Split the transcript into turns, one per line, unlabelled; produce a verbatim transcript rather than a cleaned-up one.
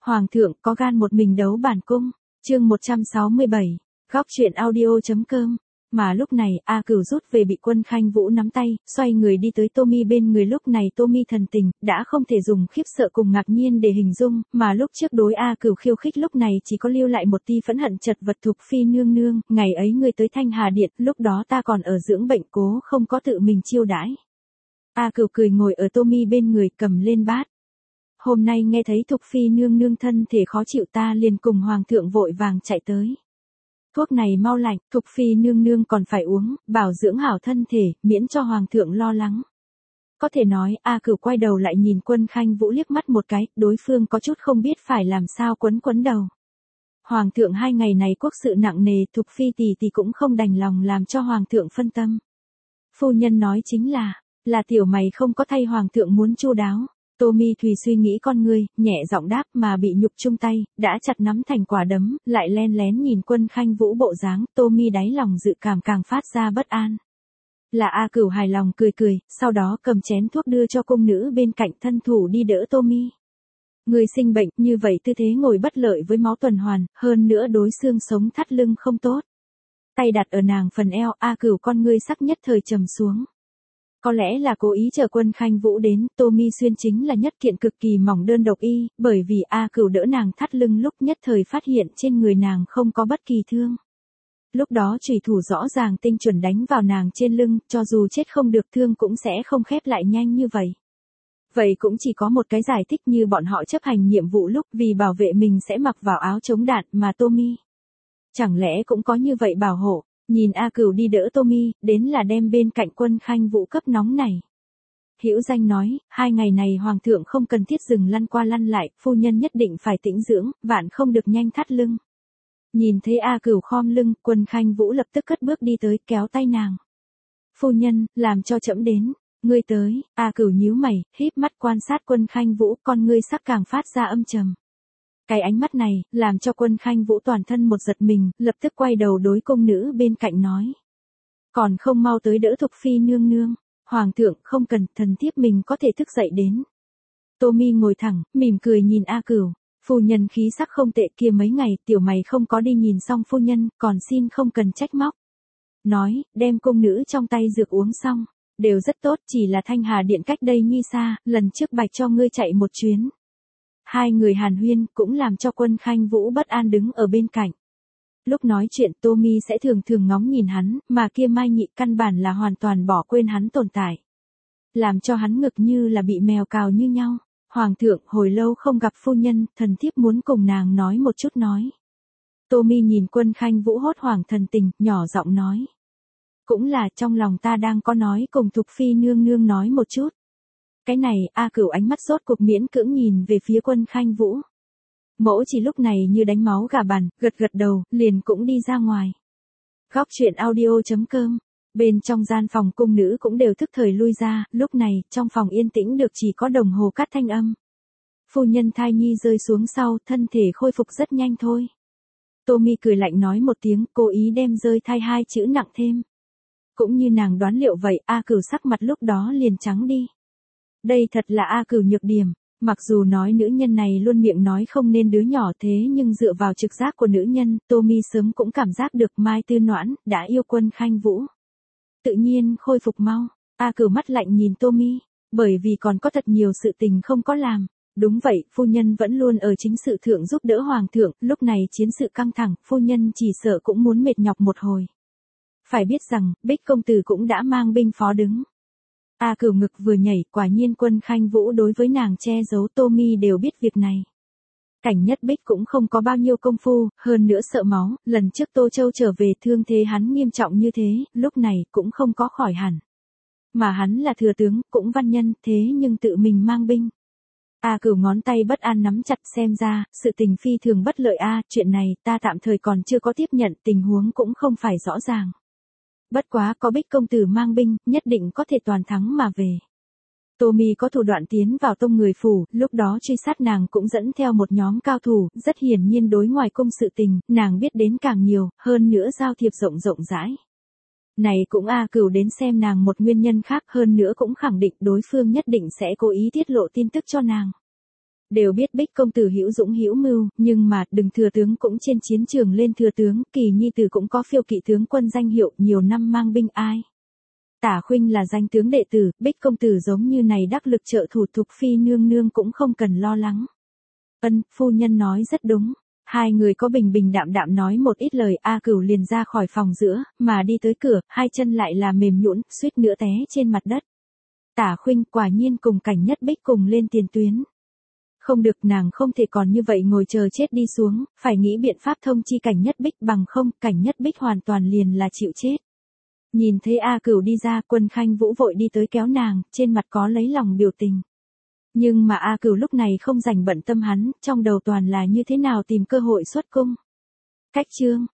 Hoàng thượng có gan một mình đấu bản cung, chương một trăm sáu mươi bảy, góc truyện audio.com. Mà lúc này A Cửu rút về bị Quân Khanh Vũ nắm tay, xoay người đi tới Tommy bên người. Lúc này Tommy thần tình, đã không thể dùng khiếp sợ cùng ngạc nhiên để hình dung, mà lúc trước đối A Cửu khiêu khích lúc này chỉ có lưu lại một tia phẫn hận. Chật vật. Thục phi nương nương, ngày ấy ngươi tới Thanh Hà Điện, lúc đó ta còn ở dưỡng bệnh, cố không có tự mình chiêu đãi. A Cửu cười ngồi ở Tommy bên người, cầm lên bát. Hôm nay nghe thấy Thục phi nương nương thân thể khó chịu, ta liền cùng hoàng thượng vội vàng chạy tới. Thuốc này mau lạnh, Thục phi nương nương còn phải uống, bảo dưỡng hảo thân thể, miễn cho hoàng thượng lo lắng. Có thể nói, A Cửu quay đầu lại nhìn Quân Khanh Vũ liếc mắt một cái, đối phương có chút không biết phải làm sao, quấn quấn đầu. Hoàng thượng hai ngày này quốc sự nặng nề, Thục phi tỷ tỷ cũng không đành lòng làm cho hoàng thượng phân tâm. Phu nhân nói chính là, là tiểu mày không có thay hoàng thượng muốn chu đáo. Tommy Thùy suy nghĩ con ngươi, nhẹ giọng đáp, mà bị nhục chung tay, đã chặt nắm thành quả đấm, lại len lén nhìn Quân Khanh Vũ bộ dáng, Tommy đáy lòng dự cảm càng phát ra bất an. Là A Cửu hài lòng cười cười, sau đó cầm chén thuốc đưa cho cung nữ bên cạnh, thân thủ đi đỡ Tommy. Người sinh bệnh, như vậy tư thế ngồi bất lợi với máu tuần hoàn, hơn nữa đối xương sống thắt lưng không tốt. Tay đặt ở nàng phần eo, A Cửu con ngươi sắc nhất thời trầm xuống. Có lẽ là cố ý chờ Quân Khanh Vũ đến, Tommy xuyên chính là nhất kiện cực kỳ mỏng đơn độc y, bởi vì A Cửu đỡ nàng thắt lưng lúc nhất thời phát hiện trên người nàng không có bất kỳ thương. Lúc đó chủy thủ rõ ràng tinh chuẩn đánh vào nàng trên lưng, cho dù chết không được thương cũng sẽ không khép lại nhanh như vậy. Vậy cũng chỉ có một cái giải thích, như bọn họ chấp hành nhiệm vụ lúc vì bảo vệ mình sẽ mặc vào áo chống đạn, mà Tommy chẳng lẽ cũng có như vậy bảo hộ. Nhìn A Cửu đi đỡ Tommy, đến là đem bên cạnh Quân Khanh Vũ cấp nóng này. Hữu Danh nói, hai ngày này hoàng thượng không cần thiết dừng lăn qua lăn lại, phu nhân nhất định phải tĩnh dưỡng, vạn không được nhanh thắt lưng. Nhìn thấy A Cửu khom lưng, Quân Khanh Vũ lập tức cất bước đi tới, kéo tay nàng. Phu nhân, làm cho trẫm đến, ngươi tới. A Cửu nhíu mày, híp mắt quan sát Quân Khanh Vũ, con ngươi sắc càng phát ra âm trầm. Cái ánh mắt này, làm cho Quân Khanh Vũ toàn thân một giật mình, lập tức quay đầu đối cung nữ bên cạnh nói. Còn không mau tới đỡ Thục phi nương nương, hoàng thượng không cần, thần thiếp mình có thể thức dậy đến. Tommy ngồi thẳng, mỉm cười nhìn A Cửu, phu nhân khí sắc không tệ, kia mấy ngày tiểu mày không có đi nhìn xong phu nhân, còn xin không cần trách móc. Nói, đem cung nữ trong tay dược uống xong, đều rất tốt, chỉ là Thanh Hà Điện cách đây nhi xa, lần trước bạch cho ngươi chạy một chuyến. Hai người hàn huyên cũng làm cho Quân Khanh Vũ bất an đứng ở bên cạnh. Lúc nói chuyện Tommy sẽ thường thường ngóng nhìn hắn, mà kia Mai Nhị căn bản là hoàn toàn bỏ quên hắn tồn tại. Làm cho hắn ngực như là bị mèo cào như nhau. Hoàng thượng, hồi lâu không gặp phu nhân, thần thiếp muốn cùng nàng nói một chút nói. Tommy nhìn Quân Khanh Vũ hốt hoảng thần tình, nhỏ giọng nói. Cũng là trong lòng ta đang có nói cùng Thục phi nương nương nói một chút. Cái này, A Cửu ánh mắt rốt cuộc miễn cưỡng nhìn về phía Quân Khanh Vũ. Mẫu chỉ lúc này như đánh máu gà bàn, gật gật đầu, liền cũng đi ra ngoài. Góc truyện audio.com. Bên trong gian phòng cung nữ cũng đều thức thời lui ra, lúc này, trong phòng yên tĩnh được chỉ có đồng hồ cắt thanh âm. Phu nhân thai nhi rơi xuống sau, thân thể khôi phục rất nhanh thôi. Tommy cười lạnh nói một tiếng, cố ý đem rơi thai hai chữ nặng thêm. Cũng như nàng đoán liệu vậy, A Cửu sắc mặt lúc đó liền trắng đi. Đây thật là A Cửu nhược điểm, mặc dù nói nữ nhân này luôn miệng nói không nên đứa nhỏ, thế nhưng dựa vào trực giác của nữ nhân, Tommy sớm cũng cảm giác được Mai Tư Noãn đã yêu Quân Khanh Vũ. Tự nhiên khôi phục mau. A Cửu mắt lạnh nhìn Tommy, bởi vì còn có thật nhiều sự tình không có làm. Đúng vậy, phu nhân vẫn luôn ở chính sự thượng giúp đỡ hoàng thượng, lúc này chiến sự căng thẳng, phu nhân chỉ sợ cũng muốn mệt nhọc một hồi. Phải biết rằng, Bích công tử cũng đã mang binh phó đứng. A Cửu ngực vừa nhảy, quả nhiên Quân Khanh Vũ đối với nàng che giấu, Tommy đều biết việc này. Cảnh Nhất Bích cũng không có bao nhiêu công phu, hơn nữa sợ máu, lần trước Tô Châu trở về thương thế hắn nghiêm trọng như thế, lúc này cũng không có khỏi hẳn. Mà hắn là thừa tướng, cũng văn nhân, thế nhưng tự mình mang binh. A Cửu ngón tay bất an nắm chặt, xem ra, sự tình phi thường bất lợi a, chuyện này ta tạm thời còn chưa có tiếp nhận, tình huống cũng không phải rõ ràng. Bất quá có Bích công tử mang binh, nhất định có thể toàn thắng mà về. Tommy có thủ đoạn tiến vào tông người phủ, lúc đó truy sát nàng cũng dẫn theo một nhóm cao thủ, rất hiển nhiên đối ngoài cung sự tình, nàng biết đến càng nhiều, hơn nữa giao thiệp rộng rộng rãi. Này cũng A Cửu đến xem nàng một nguyên nhân khác, hơn nữa cũng khẳng định đối phương nhất định sẽ cố ý tiết lộ tin tức cho nàng. Đều biết Bích công tử hữu dũng hữu mưu, nhưng mà, đừng thừa tướng cũng trên chiến trường lên thừa tướng, Kỳ nhi tử cũng có phiêu kỵ tướng quân danh hiệu, nhiều năm mang binh ai. Tả Khuynh là danh tướng đệ tử, Bích công tử giống như này đắc lực trợ thủ Thục phi nương nương cũng không cần lo lắng. Ân, phu nhân nói rất đúng. Hai người có bình bình đạm đạm nói một ít lời, A Cửu liền ra khỏi phòng giữa, mà đi tới cửa, hai chân lại là mềm nhũn, suýt nữa té trên mặt đất. Tả Khuynh quả nhiên cùng Cảnh Nhất Bích cùng lên tiền tuyến. Không được, nàng không thể còn như vậy ngồi chờ chết đi xuống, phải nghĩ biện pháp thông chi Cảnh Nhất Bích, bằng không, Cảnh Nhất Bích hoàn toàn liền là chịu chết. Nhìn thấy A Cửu đi ra, Quân Khanh Vũ vội đi tới kéo nàng, trên mặt có lấy lòng biểu tình. Nhưng mà A Cửu lúc này không rảnh bận tâm hắn, trong đầu toàn là như thế nào tìm cơ hội xuất cung. Cách chương